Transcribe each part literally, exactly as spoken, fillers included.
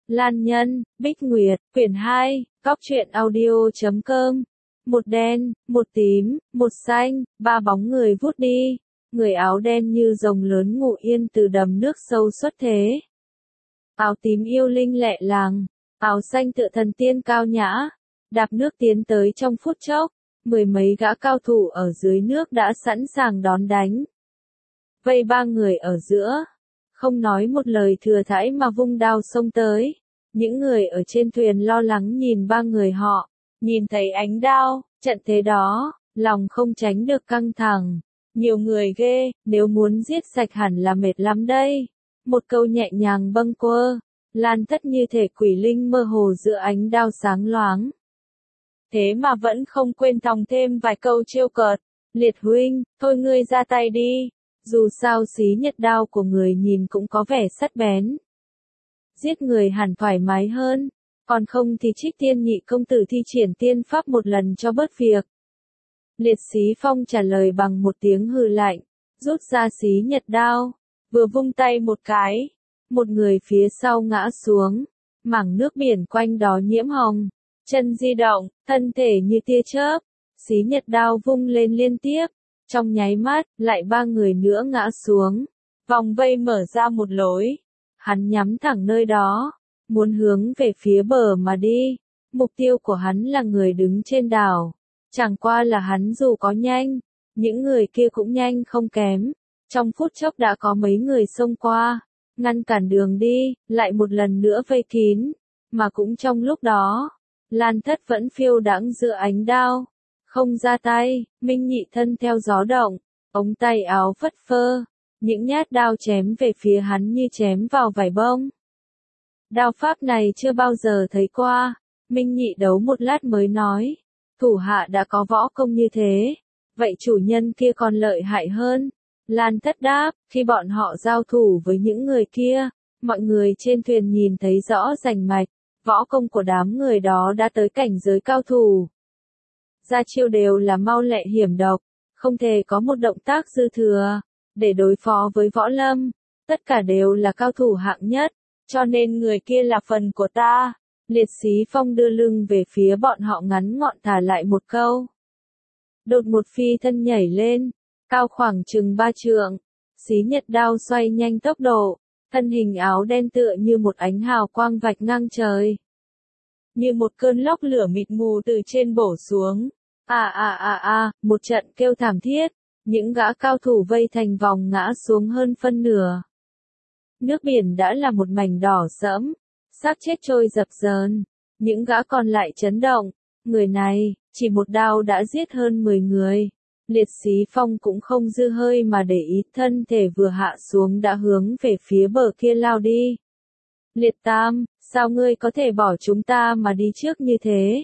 Lan Nhân, Bích Nguyệt, quyển hai, góc truyện audio chấm com. Một đen, một tím, một xanh, ba bóng người vút đi. Người áo đen như rồng lớn ngủ yên từ đầm nước sâu xuất thế. Áo tím yêu linh lẹ làng, áo xanh tựa thần tiên cao nhã, đạp nước tiến tới trong phút chốc. Mười mấy gã cao thủ ở dưới nước đã sẵn sàng đón đánh. Vây ba người ở giữa, không nói một lời thừa thãi mà vung đao xông tới. Những người ở trên thuyền lo lắng nhìn ba người họ, nhìn thấy ánh đao, trận thế đó, lòng không tránh được căng thẳng. Nhiều người ghê, nếu muốn giết sạch hẳn là mệt lắm đây. Một câu nhẹ nhàng bâng quơ, Lan Thất như thể quỷ linh mơ hồ giữa ánh đao sáng loáng. Thế mà vẫn không quên thòng thêm vài câu trêu cợt. Liệt huynh, thôi ngươi ra tay đi. Dù sao xí nhật đao của người nhìn cũng có vẻ sắc bén. Giết người hẳn thoải mái hơn, còn không thì Trích Tiên nhị công tử thi triển tiên pháp một lần cho bớt việc. Liệt Xí Phong trả lời bằng một tiếng hừ lạnh, rút ra xí nhật đao, vừa vung tay một cái, một người phía sau ngã xuống, mảng nước biển quanh đó nhiễm hồng, chân di động, thân thể như tia chớp, xí nhật đao vung lên liên tiếp, trong nháy mắt, lại ba người nữa ngã xuống, vòng vây mở ra một lối. Hắn nhắm thẳng nơi đó, muốn hướng về phía bờ mà đi. Mục tiêu của hắn là người đứng trên đảo. Chẳng qua là hắn dù có nhanh, những người kia cũng nhanh không kém. Trong phút chốc đã có mấy người xông qua, ngăn cản đường đi, lại một lần nữa vây kín. Mà cũng trong lúc đó, Lan Thất vẫn phiêu đãng giữa ánh đao. Không ra tay, Minh Nhị thân theo gió động, ống tay áo phất phơ. Những nhát đao chém về phía hắn như chém vào vải bông. Đao pháp này chưa bao giờ thấy qua, Minh Nhị đấu một lát mới nói. Thủ hạ đã có võ công như thế, vậy chủ nhân kia còn lợi hại hơn. Lan Thất đáp, khi bọn họ giao thủ với những người kia, mọi người trên thuyền nhìn thấy rõ rành mạch, võ công của đám người đó đã tới cảnh giới cao thủ. Ra chiêu đều là mau lẹ hiểm độc, không thể có một động tác dư thừa. Để đối phó với võ lâm, tất cả đều là cao thủ hạng nhất, cho nên người kia là phần của ta. Liệt Xí Phong đưa lưng về phía bọn họ ngắn ngọn thả lại một câu. Đột một phi thân nhảy lên, cao khoảng chừng ba trượng, xí nhật đao xoay nhanh tốc độ, thân hình áo đen tựa như một ánh hào quang vạch ngang trời. Như một cơn lốc lửa mịt mù từ trên bổ xuống, à à à à, một trận kêu thảm thiết. Những gã cao thủ vây thành vòng ngã xuống hơn phân nửa. Nước biển đã là một mảnh đỏ sẫm, xác chết trôi dập dờn. Những gã còn lại chấn động. Người này, chỉ một đao đã giết hơn mười người. Liệt Xí Phong cũng không dư hơi mà để ý, thân thể vừa hạ xuống đã hướng về phía bờ kia lao đi. Liệt Tam, sao ngươi có thể bỏ chúng ta mà đi trước như thế?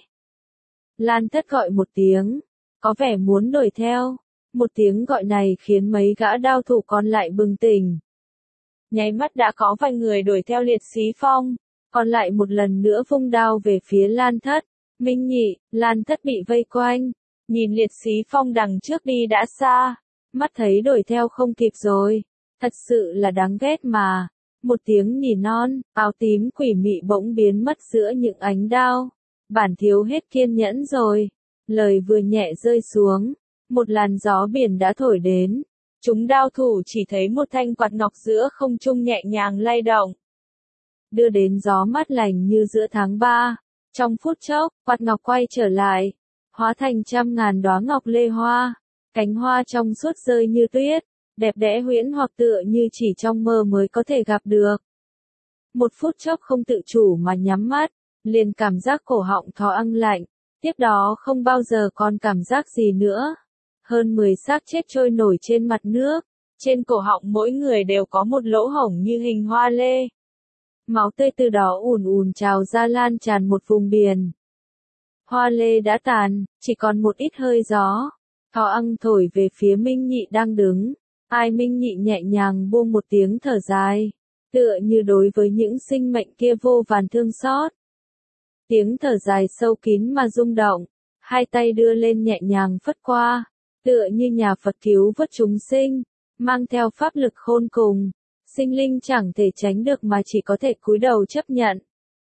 Lan Thất gọi một tiếng, có vẻ muốn đuổi theo. Một tiếng gọi này khiến mấy gã đao thủ còn lại bừng tỉnh. Nháy mắt đã có vài người đuổi theo Liệt Xí Phong, còn lại một lần nữa vung đao về phía Lan Thất. Minh Nhị, Lan Thất bị vây quanh, nhìn Liệt Xí Phong đằng trước đi đã xa, mắt thấy đuổi theo không kịp rồi, thật sự là đáng ghét mà. Một tiếng nỉ non, áo tím quỷ mị bỗng biến mất giữa những ánh đao. Bản thiếu hết kiên nhẫn rồi. Lời vừa nhẹ rơi xuống, một làn gió biển đã thổi đến. Chúng đao thủ chỉ thấy một thanh quạt ngọc giữa không trung nhẹ nhàng lay động, đưa đến gió mát lành như giữa tháng ba. Trong phút chốc, quạt ngọc quay trở lại, hóa thành trăm ngàn đóa ngọc lê hoa. Cánh hoa trong suốt rơi như tuyết, đẹp đẽ huyễn hoặc tựa như chỉ trong mơ mới có thể gặp được. Một phút chốc không tự chủ mà nhắm mắt, liền cảm giác cổ họng thò ăng lạnh. Tiếp đó không bao giờ còn cảm giác gì nữa. Hơn mười xác chết trôi nổi trên mặt nước, trên cổ họng mỗi người đều có một lỗ hổng như hình hoa lê. Máu tươi từ đó ùn ùn trào ra lan tràn một vùng biển. Hoa lê đã tàn, chỉ còn một ít hơi gió. Thỏ ăng thổi về phía Minh Nhị đang đứng. Ai Minh Nhị nhẹ nhàng buông một tiếng thở dài, tựa như đối với những sinh mệnh kia vô vàn thương xót. Tiếng thở dài sâu kín mà rung động, hai tay đưa lên nhẹ nhàng phất qua. Tựa như nhà Phật cứu vớt chúng sinh, mang theo pháp lực khôn cùng, sinh linh chẳng thể tránh được mà chỉ có thể cúi đầu chấp nhận.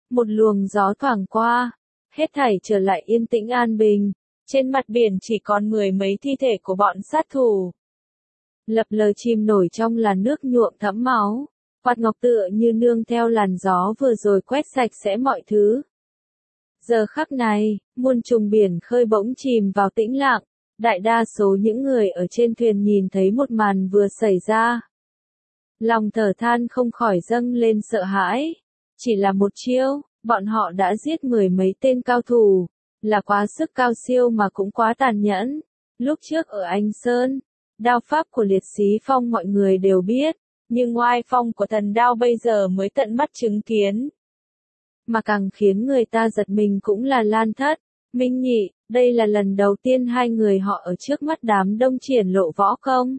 Một luồng gió thoảng qua, hết thảy trở lại yên tĩnh an bình, trên mặt biển chỉ còn mười mấy thi thể của bọn sát thủ. Lập lờ chìm nổi trong làn nước nhuộm thẫm máu, quạt ngọc tựa như nương theo làn gió vừa rồi quét sạch sẽ mọi thứ. Giờ khắc này, muôn trùng biển khơi bỗng chìm vào tĩnh lặng, đại đa số những người ở trên thuyền nhìn thấy một màn vừa xảy ra. Lòng thở than không khỏi dâng lên sợ hãi. Chỉ là một chiêu, bọn họ đã giết mười mấy tên cao thủ, là quá sức cao siêu mà cũng quá tàn nhẫn. Lúc trước ở Anh Sơn, đao pháp của Liệt Xí Phong mọi người đều biết, nhưng oai phong của thần đao bây giờ mới tận mắt chứng kiến. Mà càng khiến người ta giật mình cũng là Lan Thất, Minh Nhị, đây là lần đầu tiên hai người họ ở trước mắt đám đông triển lộ võ công.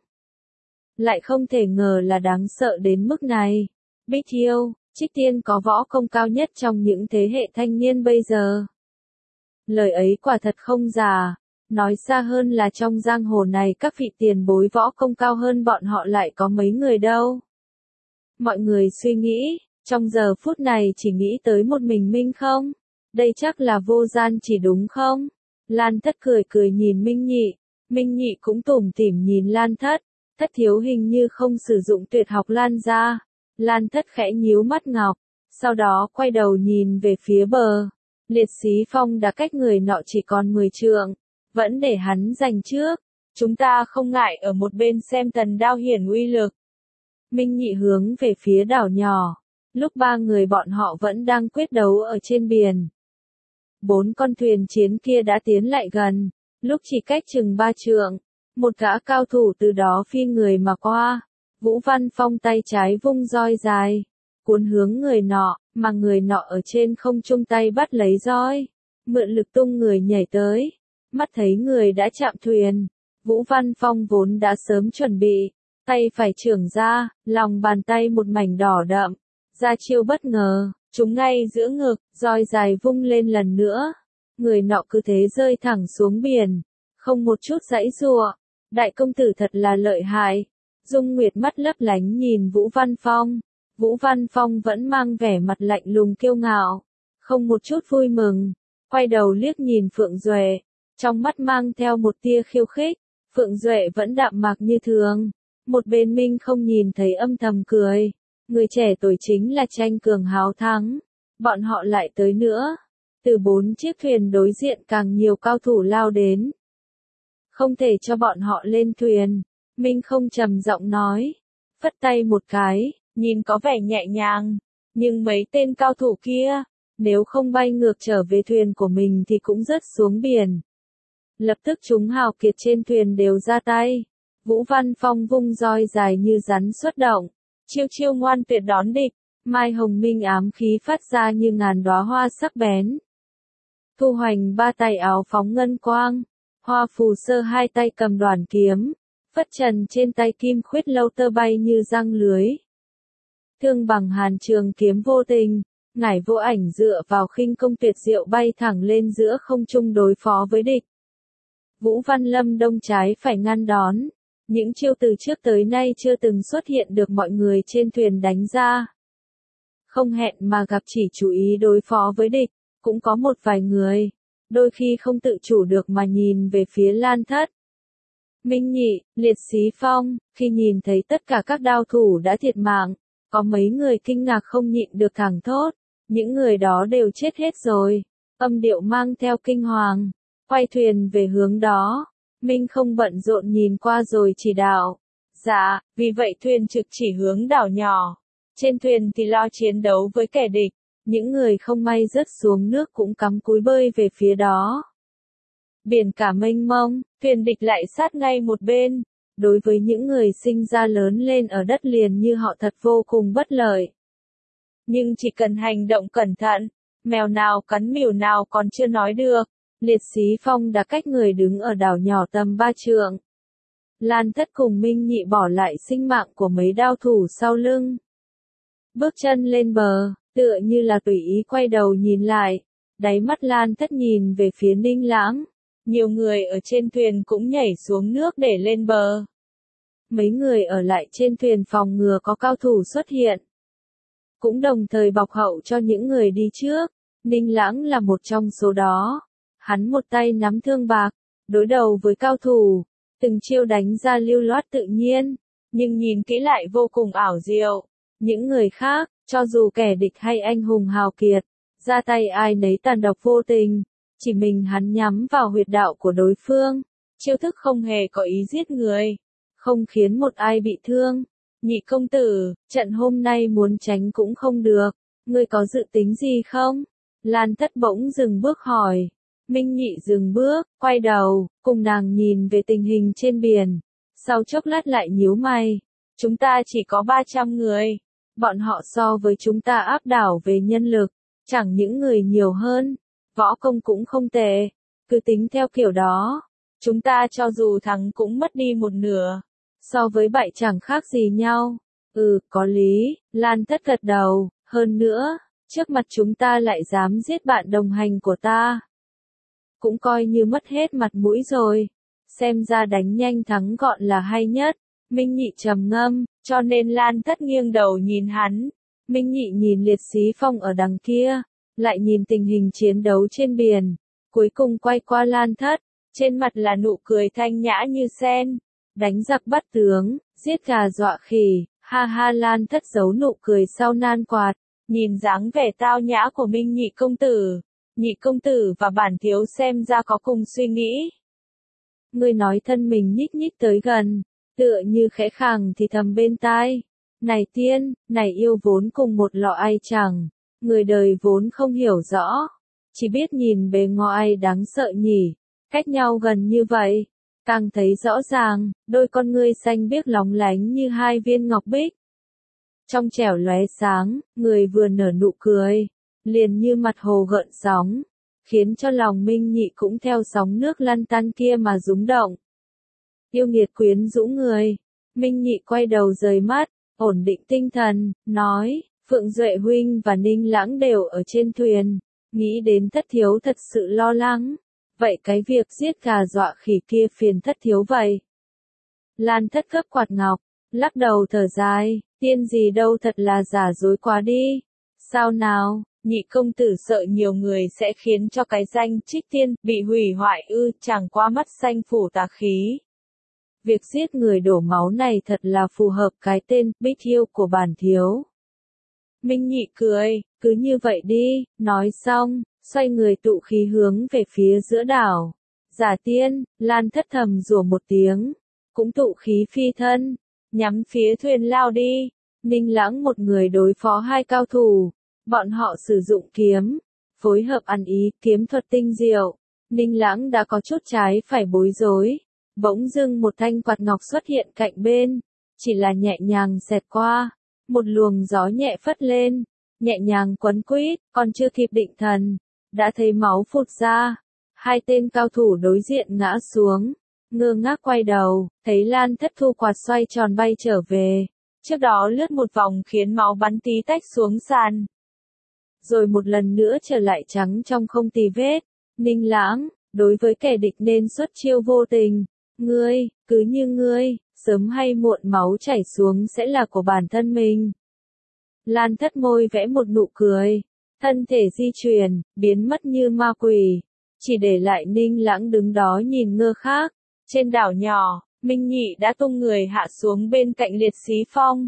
Lại không thể ngờ là đáng sợ đến mức này. Bích Thiêu, Trích Tiên có võ công cao nhất trong những thế hệ thanh niên bây giờ. Lời ấy quả thật không giả, nói xa hơn là trong giang hồ này các vị tiền bối võ công cao hơn bọn họ lại có mấy người đâu. Mọi người suy nghĩ, trong giờ phút này chỉ nghĩ tới một mình Minh không? Đây chắc là vô gian chỉ đúng không? Lan Thất cười cười nhìn Minh Nhị, Minh Nhị cũng tủm tỉm nhìn Lan Thất, Thất thiếu hình như không sử dụng tuyệt học Lan ra. Lan Thất khẽ nhíu mắt ngọc, sau đó quay đầu nhìn về phía bờ. Liệt Xí Phong đã cách người nọ chỉ còn mười trượng, vẫn để hắn giành trước. Chúng ta không ngại ở một bên xem thần đao hiển uy lực. Minh Nhị hướng về phía đảo nhỏ, lúc ba người bọn họ vẫn đang quyết đấu ở trên biển. Bốn con thuyền chiến kia đã tiến lại gần, lúc chỉ cách chừng ba trượng, một gã cao thủ từ đó phi người mà qua. Vũ Văn Phong tay trái vung roi dài, cuốn hướng người nọ, mà người nọ ở trên không trung tay bắt lấy roi, mượn lực tung người nhảy tới. Mắt thấy người đã chạm thuyền, Vũ Văn Phong vốn đã sớm chuẩn bị, tay phải chưởng ra, lòng bàn tay một mảnh đỏ đậm, ra chiêu bất ngờ, trúng ngay giữa ngực, roi dài vung lên lần nữa. Người nọ cứ thế rơi thẳng xuống biển, không một chút giãy giụa. Đại công tử thật là lợi hại. Dung Nguyệt mắt lấp lánh nhìn Vũ Văn Phong. Vũ Văn Phong vẫn mang vẻ mặt lạnh lùng kiêu ngạo, không một chút vui mừng. Quay đầu liếc nhìn Phượng Duệ, trong mắt mang theo một tia khiêu khích. Phượng Duệ vẫn đạm mạc như thường. Một bên Minh không nhìn thấy âm thầm cười. Người trẻ tuổi chính là tranh cường háo thắng. Bọn họ lại tới nữa. Từ bốn chiếc thuyền đối diện càng nhiều cao thủ lao đến. Không thể cho bọn họ lên thuyền. Minh không trầm giọng nói. Phất tay một cái, nhìn có vẻ nhẹ nhàng. Nhưng mấy tên cao thủ kia, nếu không bay ngược trở về thuyền của mình thì cũng rớt xuống biển. Lập tức chúng hào kiệt trên thuyền đều ra tay. Vũ Văn Phong vung roi dài như rắn xuất động. Chiêu chiêu ngoan tuyệt đón địch. Mai hồng minh ám khí phát ra như ngàn đóa hoa sắc bén. Thu Hoành ba tay áo phóng ngân quang. Hoa Phù Sơ hai tay cầm đoàn kiếm. Phất Trần trên tay kim khuyết lâu tơ bay như răng lưới. Thương Bằng hàn trường kiếm vô tình. Ngải Vô Ảnh dựa vào khinh công tuyệt diệu bay thẳng lên giữa không trung đối phó với địch. Vũ Văn Lâm đông trái phải ngăn đón. Những chiêu từ trước tới nay chưa từng xuất hiện được mọi người trên thuyền đánh ra. Không hẹn mà gặp chỉ chú ý đối phó với địch, cũng có một vài người, đôi khi không tự chủ được mà nhìn về phía Lan Thất. Minh Nhị, Liệt Xí Phong, khi nhìn thấy tất cả các đao thủ đã thiệt mạng, có mấy người kinh ngạc không nhịn được thẳng thốt, những người đó đều chết hết rồi. Âm điệu mang theo kinh hoàng, quay thuyền về hướng đó. Minh không bận rộn nhìn qua rồi chỉ đạo. Dạ, vì vậy thuyền trực chỉ hướng đảo nhỏ. Trên thuyền thì lo chiến đấu với kẻ địch. Những người không may rớt xuống nước cũng cắm cúi bơi về phía đó. Biển cả mênh mông, thuyền địch lại sát ngay một bên. Đối với những người sinh ra lớn lên ở đất liền như họ thật vô cùng bất lợi. Nhưng chỉ cần hành động cẩn thận, mèo nào cắn mèo nào còn chưa nói được. Liệt Xí Phong đã cách người đứng ở đảo nhỏ tầm ba trượng. Lan Thất cùng Minh Nhị bỏ lại sinh mạng của mấy đao thủ sau lưng. Bước chân lên bờ, tựa như là tùy ý quay đầu nhìn lại. Đáy mắt Lan Thất nhìn về phía Ninh Lãng. Nhiều người ở trên thuyền cũng nhảy xuống nước để lên bờ. Mấy người ở lại trên thuyền phòng ngừa có cao thủ xuất hiện. cũng đồng thời bọc hậu cho những người đi trước. Ninh Lãng là một trong số đó. Hắn một tay nắm thương bạc, đối đầu với cao thủ, từng chiêu đánh ra lưu loát tự nhiên, nhưng nhìn kỹ lại vô cùng ảo diệu. Những người khác, cho dù kẻ địch hay anh hùng hào kiệt, ra tay ai nấy tàn độc vô tình, chỉ mình hắn nhắm vào huyệt đạo của đối phương, chiêu thức không hề có ý giết người, không khiến một ai bị thương. Nhị công tử, trận hôm nay muốn tránh cũng không được, ngươi có dự tính gì không? Lan Thất bỗng dừng bước hỏi. Minh Nhị dừng bước, quay đầu, cùng nàng nhìn về tình hình trên biển. Sau chốc lát lại nhíu mày. Chúng ta chỉ có ba trăm người. Bọn họ so với chúng ta áp đảo về nhân lực. Chẳng những người nhiều hơn. Võ công cũng không tệ. Cứ tính theo kiểu đó. Chúng ta cho dù thắng cũng mất đi một nửa. So với bại chẳng khác gì nhau. Ừ, có lý. Lan Thất gật đầu. Hơn nữa, trước mặt chúng ta lại dám giết bạn đồng hành của ta. Cũng coi như mất hết mặt mũi rồi. Xem ra đánh nhanh thắng gọn là hay nhất. Minh Nhị trầm ngâm, cho nên Lan Thất nghiêng đầu nhìn hắn. Minh Nhị nhìn Liệt Xí Phong ở đằng kia, lại nhìn tình hình chiến đấu trên biển. Cuối cùng quay qua Lan Thất, trên mặt là nụ cười thanh nhã như sen. Đánh giặc bắt tướng, giết gà dọa khỉ, ha ha. Lan Thất giấu nụ cười sau nan quạt, nhìn dáng vẻ tao nhã của Minh Nhị công tử. Nhị công tử và bản thiếu xem ra có cùng suy nghĩ. Ngươi nói thân mình nhích nhích tới gần, tựa như khẽ khàng thì thầm bên tai. Này tiên, này yêu vốn cùng một lọ ai chẳng, người đời vốn không hiểu rõ, chỉ biết nhìn bề ngoài đáng sợ nhỉ, cách nhau gần như vậy, càng thấy rõ ràng, đôi con ngươi xanh biếc lóng lánh như hai viên ngọc bích. Trong trẻo lóe sáng, người vừa nở nụ cười, liền như mặt hồ gợn sóng, khiến cho lòng Minh Nhị cũng theo sóng nước lăn tăn kia mà rúng động. Yêu nghiệt quyến rũ người, Minh Nhị quay đầu rời mắt, ổn định tinh thần, nói, Phượng Duệ huynh và Ninh Lãng đều ở trên thuyền, nghĩ đến Thất thiếu thật sự lo lắng, vậy cái việc giết gà dọa khỉ kia phiền Thất thiếu vậy. Lan Thất gấp quạt ngọc, lắc đầu thở dài, tiên gì đâu thật là giả dối quá đi. Sao nào, nhị công tử sợ nhiều người sẽ khiến cho cái danh trích tiên bị hủy hoại ư, chẳng qua mắt xanh phủ tà khí. Việc giết người đổ máu này thật là phù hợp cái tên Bích Yêu của bản thiếu. Minh Nhị cười, cứ như vậy đi, nói xong, xoay người tụ khí hướng về phía giữa đảo. Giả tiên, Lan Thất thầm rủa một tiếng, cũng tụ khí phi thân, nhắm phía thuyền lao đi. Ninh Lãng một người đối phó hai cao thủ, bọn họ sử dụng kiếm, phối hợp ăn ý, kiếm thuật tinh diệu. Ninh Lãng đã có chút trái phải bối rối, bỗng dưng một thanh quạt ngọc xuất hiện cạnh bên, chỉ là nhẹ nhàng xẹt qua, một luồng gió nhẹ phất lên, nhẹ nhàng quấn quýt, còn chưa kịp định thần, đã thấy máu phụt ra. Hai tên cao thủ đối diện ngã xuống, ngơ ngác quay đầu, thấy Lan Thất thu quạt xoay tròn bay trở về. Trước đó lướt một vòng khiến máu bắn tí tách xuống sàn. Rồi một lần nữa trở lại trắng trong không tì vết. Ninh Lãng, đối với kẻ địch nên xuất chiêu vô tình. Ngươi, cứ như ngươi, sớm hay muộn máu chảy xuống sẽ là của bản thân mình. Lan Thất môi vẽ một nụ cười. Thân thể di chuyển, biến mất như ma quỷ. Chỉ để lại Ninh Lãng đứng đó nhìn ngơ khác. Trên đảo nhỏ, Minh Nhị đã tung người hạ xuống bên cạnh Liệt Xí Phong.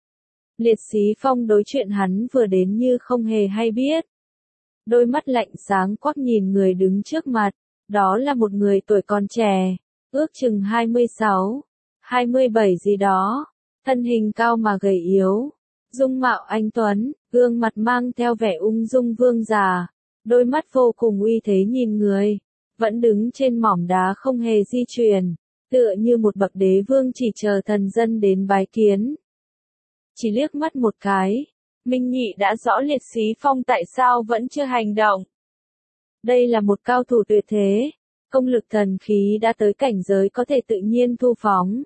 Liệt Xí Phong đối chuyện hắn vừa đến như không hề hay biết. Đôi mắt lạnh sáng quắc nhìn người đứng trước mặt, đó là một người tuổi còn trẻ, ước chừng hai mươi sáu, hai mươi bảy gì đó, thân hình cao mà gầy yếu, dung mạo anh tuấn, gương mặt mang theo vẻ ung dung vương già, đôi mắt vô cùng uy thế nhìn người, vẫn đứng trên mỏm đá không hề di chuyển. Tựa như một bậc đế vương chỉ chờ thần dân đến bái kiến. Chỉ liếc mắt một cái, Minh Nhị đã rõ Liệt Xí Phong tại sao vẫn chưa hành động. Đây là một cao thủ tuyệt thế, công lực thần khí đã tới cảnh giới có thể tự nhiên thu phóng.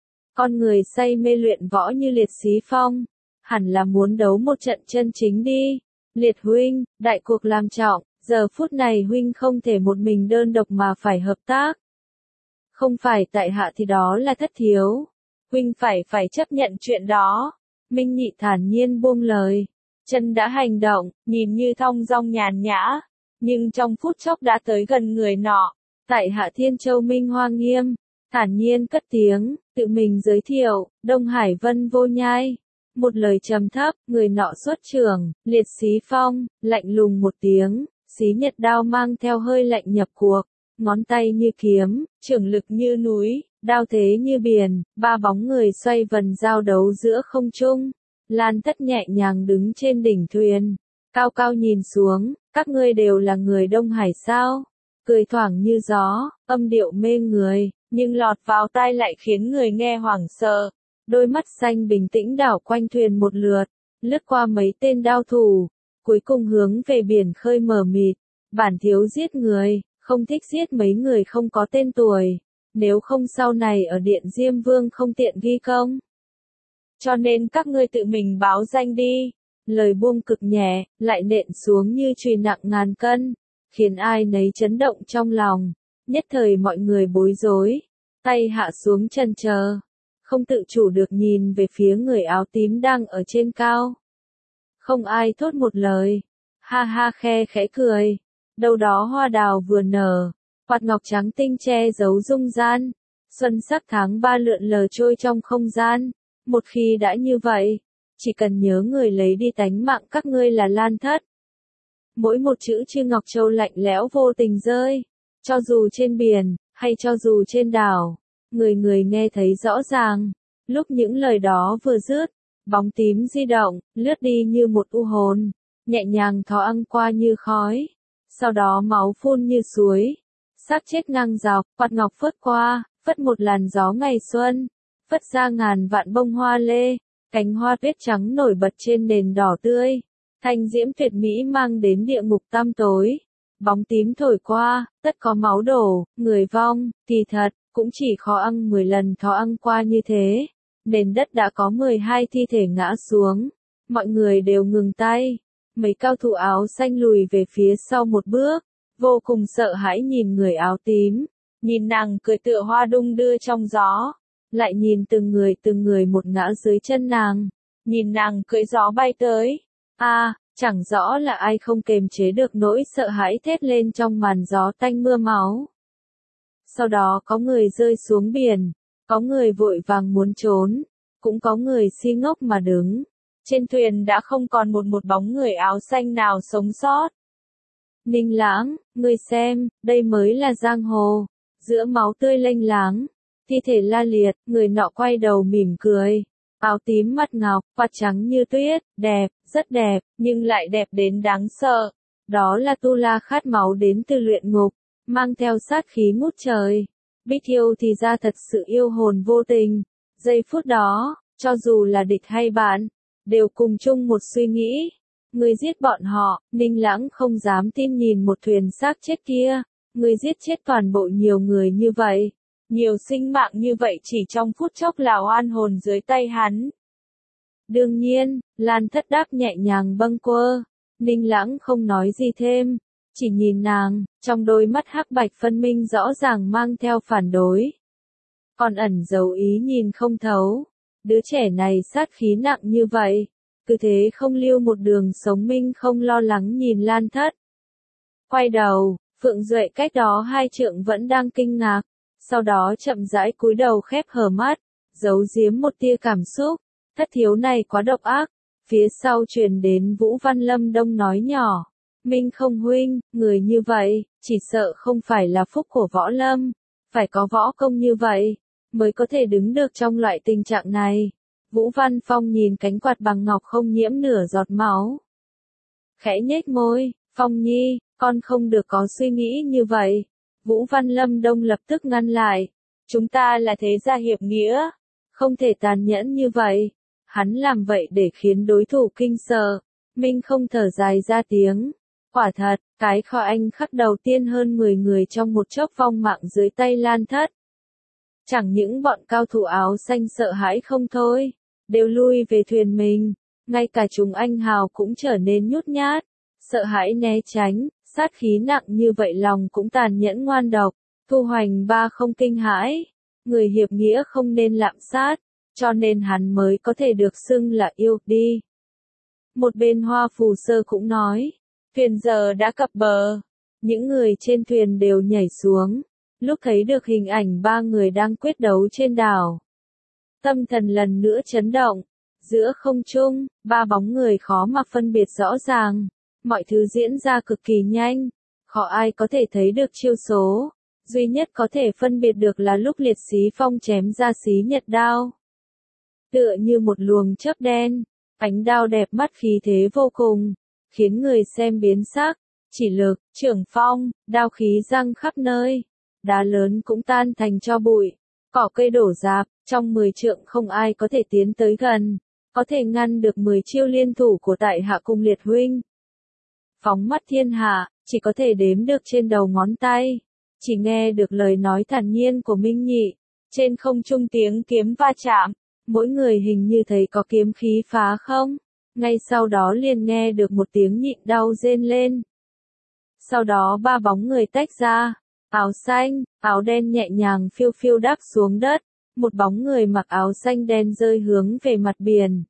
Con người say mê luyện võ như Liệt Xí Phong, hẳn là muốn đấu một trận chân chính đi. Liệt huynh, đại cuộc làm trọng, giờ phút này huynh không thể một mình đơn độc mà phải hợp tác. Không phải tại hạ thì đó là Thất thiếu. Huynh phải phải chấp nhận chuyện đó. Minh Nhị thản nhiên buông lời. chân đã hành động, nhìn như thong dong nhàn nhã, nhưng trong phút chốc đã tới gần người nọ. Tại Hạ Thiên Châu Minh Hoa Nghiêm, thản nhiên cất tiếng, tự mình giới thiệu, Đông Hải Vân Vô Nhai. Một lời trầm thấp, người nọ xuất trường, liệt xí phong, lạnh lùng một tiếng, xí nhật đao mang theo hơi lạnh nhập cuộc, ngón tay như kiếm, trường lực như núi, đao thế như biển, ba bóng người xoay vần giao đấu giữa không trung. Lan Thất nhẹ nhàng đứng trên đỉnh thuyền, cao cao nhìn xuống, các ngươi đều là người Đông Hải sao? Cười thoảng như gió, âm điệu mê người, nhưng lọt vào tai lại khiến người nghe hoảng sợ. Đôi mắt xanh bình tĩnh đảo quanh thuyền một lượt, lướt qua mấy tên đao thủ, cuối cùng hướng về biển khơi mờ mịt. Bản thiếu giết người, không thích giết mấy người không có tên tuổi, nếu không sau này ở Điện Diêm Vương không tiện ghi công. Cho nên các ngươi tự mình báo danh đi. Lời buông cực nhẹ, lại nện xuống như chùy nặng ngàn cân, khiến ai nấy chấn động trong lòng. Nhất thời mọi người bối rối, tay hạ xuống chần chờ, không tự chủ được nhìn về phía người áo tím đang ở trên cao. Không ai thốt một lời, ha ha khe khẽ cười, đâu đó hoa đào vừa nở, quạt ngọc trắng tinh che giấu dung gian, xuân sắc tháng ba lượn lờ trôi trong không gian. Một khi đã như vậy, chỉ cần nhớ người lấy đi tánh mạng các ngươi là Lan Thất. Mỗi một chữ Chư Ngọc Châu lạnh lẽo vô tình rơi, cho dù trên biển, hay cho dù trên đảo, người người nghe thấy rõ ràng. Lúc những lời đó vừa dứt, bóng tím di động, lướt đi như một u hồn, nhẹ nhàng thó ăng qua như khói, sau đó máu phun như suối, xác chết ngang dọc, quạt ngọc phất qua, phất một làn gió ngày xuân, phất ra ngàn vạn bông hoa lê, cánh hoa tuyết trắng nổi bật trên nền đỏ tươi, thanh diễm tuyệt mỹ mang đến địa ngục tăm tối. Bóng tím thổi qua, tất có máu đổ, người vong, kỳ thật, cũng chỉ khó ăn mười lần thó ăn qua như thế. Nền đất đã có mười hai thi thể ngã xuống, mọi người đều ngừng tay, mấy cao thủ áo xanh lùi về phía sau một bước, vô cùng sợ hãi nhìn người áo tím, nhìn nàng cười tựa hoa đung đưa trong gió, lại nhìn từng người từng người một ngã dưới chân nàng, nhìn nàng cưỡi gió bay tới, a à, chẳng rõ là ai không kềm chế được nỗi sợ hãi thét lên trong màn gió tanh mưa máu. Sau đó có người rơi xuống biển, có người vội vàng muốn trốn, cũng có người si ngốc mà đứng. Trên thuyền đã không còn một một bóng người áo xanh nào sống sót. Ninh Lãng, ngươi xem, đây mới là giang hồ, giữa máu tươi lênh láng, thi thể la liệt, người nọ quay đầu mỉm cười. Áo tím mắt ngọc, quạt trắng như tuyết, đẹp, rất đẹp, nhưng lại đẹp đến đáng sợ. Đó là Tu La khát máu đến từ luyện ngục, mang theo sát khí ngút trời. Bích Thiêu thì ra thật sự yêu hồn vô tình. Giây phút đó, cho dù là địch hay bạn, đều cùng chung một suy nghĩ. Người giết bọn họ, Ninh Lãng không dám tin nhìn một thuyền xác chết kia. Người giết chết toàn bộ nhiều người như vậy. Nhiều sinh mạng như vậy chỉ trong phút chốc là oan hồn dưới tay hắn. Đương nhiên, Lan Thất đáp nhẹ nhàng bâng quơ. Ninh Lãng không nói gì thêm, chỉ nhìn nàng, trong đôi mắt hắc bạch phân minh rõ ràng mang theo phản đối. Còn ẩn giấu ý nhìn không thấu. Đứa trẻ này sát khí nặng như vậy, cứ thế không lưu một đường sống. Minh không lo lắng nhìn Lan Thất. Quay đầu, Phượng Duệ cách đó hai trượng vẫn đang kinh ngạc, sau đó chậm rãi cúi đầu khép hờ mắt, giấu giếm một tia cảm xúc. Thất thiếu này quá độc ác. Phía sau truyền đến Vũ Văn Lâm Đông nói nhỏ, Minh không huynh, người như vậy, chỉ sợ không phải là phúc của Võ Lâm, phải có võ công như vậy, mới có thể đứng được trong loại tình trạng này. Vũ Văn Phong nhìn cánh quạt bằng ngọc không nhiễm nửa giọt máu. Khẽ nhếch môi, Phong Nhi, con không được có suy nghĩ như vậy. Vũ Văn Lâm Đông lập tức ngăn lại, chúng ta là thế gia hiệp nghĩa, không thể tàn nhẫn như vậy. Hắn làm vậy để khiến đối thủ kinh sợ. Minh không thở dài ra tiếng. Quả thật, cái kho anh khắc đầu tiên hơn mười người trong một chốc vong mạng dưới tay Lan Thất. Chẳng những bọn cao thủ áo xanh sợ hãi không thôi, đều lui về thuyền mình, ngay cả chúng anh hào cũng trở nên nhút nhát, sợ hãi né tránh, sát khí nặng như vậy lòng cũng tàn nhẫn ngoan độc. Thu Hoành Ba không kinh hãi, người hiệp nghĩa không nên lạm sát, cho nên hắn mới có thể được xưng là yêu đi. Một bên Hoa Phù Sơ cũng nói, thuyền giờ đã cập bờ. Những người trên thuyền đều nhảy xuống, lúc thấy được hình ảnh ba người đang quyết đấu trên đảo. Tâm thần lần nữa chấn động, giữa không trung, ba bóng người khó mà phân biệt rõ ràng. Mọi thứ diễn ra cực kỳ nhanh, khó ai có thể thấy được chiêu số. Duy nhất có thể phân biệt được là lúc Liệt Xí Phong chém ra xí nhật đao. Tựa như một luồng chớp đen, ánh đao đẹp mắt khí thế vô cùng, khiến người xem biến sắc. Chỉ lực, trưởng phong, đao khí răng khắp nơi. Đá lớn cũng tan thành tro bụi, cỏ cây đổ rạp, trong mười trượng không ai có thể tiến tới gần, có thể ngăn được mười chiêu liên thủ của tại hạ cùng Liệt huynh. Phóng mắt thiên hạ, chỉ có thể đếm được trên đầu ngón tay. Chỉ nghe được lời nói thản nhiên của Minh Nhị, trên không trung tiếng kiếm va chạm, mỗi người hình như thấy có kiếm khí phá không. Ngay sau đó liền nghe được một tiếng nhịn đau rên lên. Sau đó ba bóng người tách ra, áo xanh, áo đen nhẹ nhàng phiêu phiêu đáp xuống đất, một bóng người mặc áo xanh đen rơi hướng về mặt biển.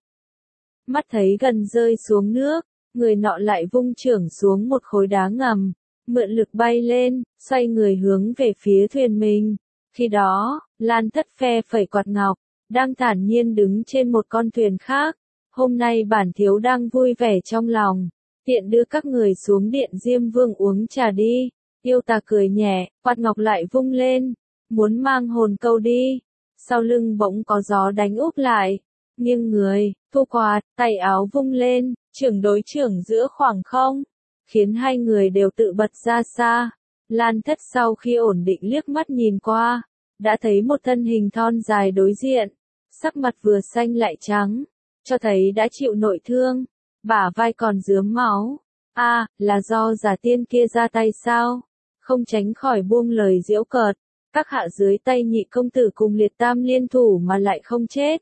Mắt thấy gần rơi xuống nước, người nọ lại vung chưởng xuống một khối đá ngầm, mượn lực bay lên, xoay người hướng về phía thuyền mình. Khi đó, Lan Thất phe phẩy quạt ngọc, đang thản nhiên đứng trên một con thuyền khác. Hôm nay bản thiếu đang vui vẻ trong lòng, tiện đưa các người xuống điện Diêm Vương uống trà đi. Yêu Tà cười nhẹ, quạt ngọc lại vung lên, muốn mang hồn câu đi. Sau lưng bỗng có gió đánh úp lại, nghiêng người, thu quạt, tay áo vung lên, chưởng đối chưởng giữa khoảng không, khiến hai người đều tự bật ra xa. Lan Thất sau khi ổn định liếc mắt nhìn qua, đã thấy một thân hình thon dài đối diện, sắc mặt vừa xanh lại trắng, cho thấy đã chịu nội thương, bả vai còn rướm máu. A, à, là do giả tiên kia ra tay sao? Không tránh khỏi buông lời giễu cợt, các hạ dưới tay Nhị công tử cùng Liệt Tam liên thủ mà lại không chết.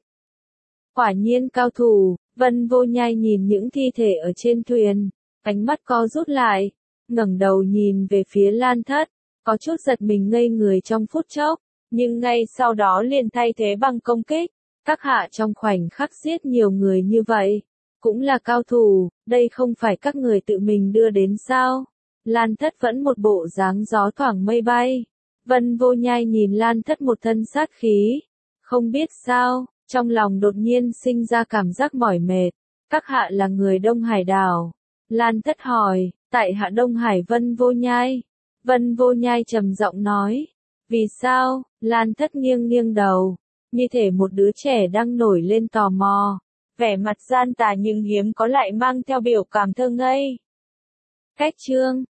Quả nhiên cao thủ. Vân Vô Nhai nhìn những thi thể ở trên thuyền, ánh mắt co rút lại, ngẩng đầu nhìn về phía Lan Thất, có chút giật mình ngây người trong phút chốc, nhưng ngay sau đó liền thay thế bằng công kích. Các hạ trong khoảnh khắc giết nhiều người như vậy, cũng là cao thủ, đây không phải các người tự mình đưa đến sao? Lan Thất vẫn một bộ dáng gió thoảng mây bay. Vân Vô Nhai nhìn Lan Thất một thân sát khí, không biết sao, trong lòng đột nhiên sinh ra cảm giác mỏi mệt. Các hạ là người Đông Hải đảo. Lan Thất hỏi, tại hạ Đông Hải Vân Vô Nhai. Vân Vô Nhai trầm giọng nói, vì sao? Lan Thất nghiêng nghiêng đầu, như thể một đứa trẻ đang nổi lên tò mò, vẻ mặt gian tà nhưng hiếm có lại mang theo biểu cảm thơ ngây. Cách chương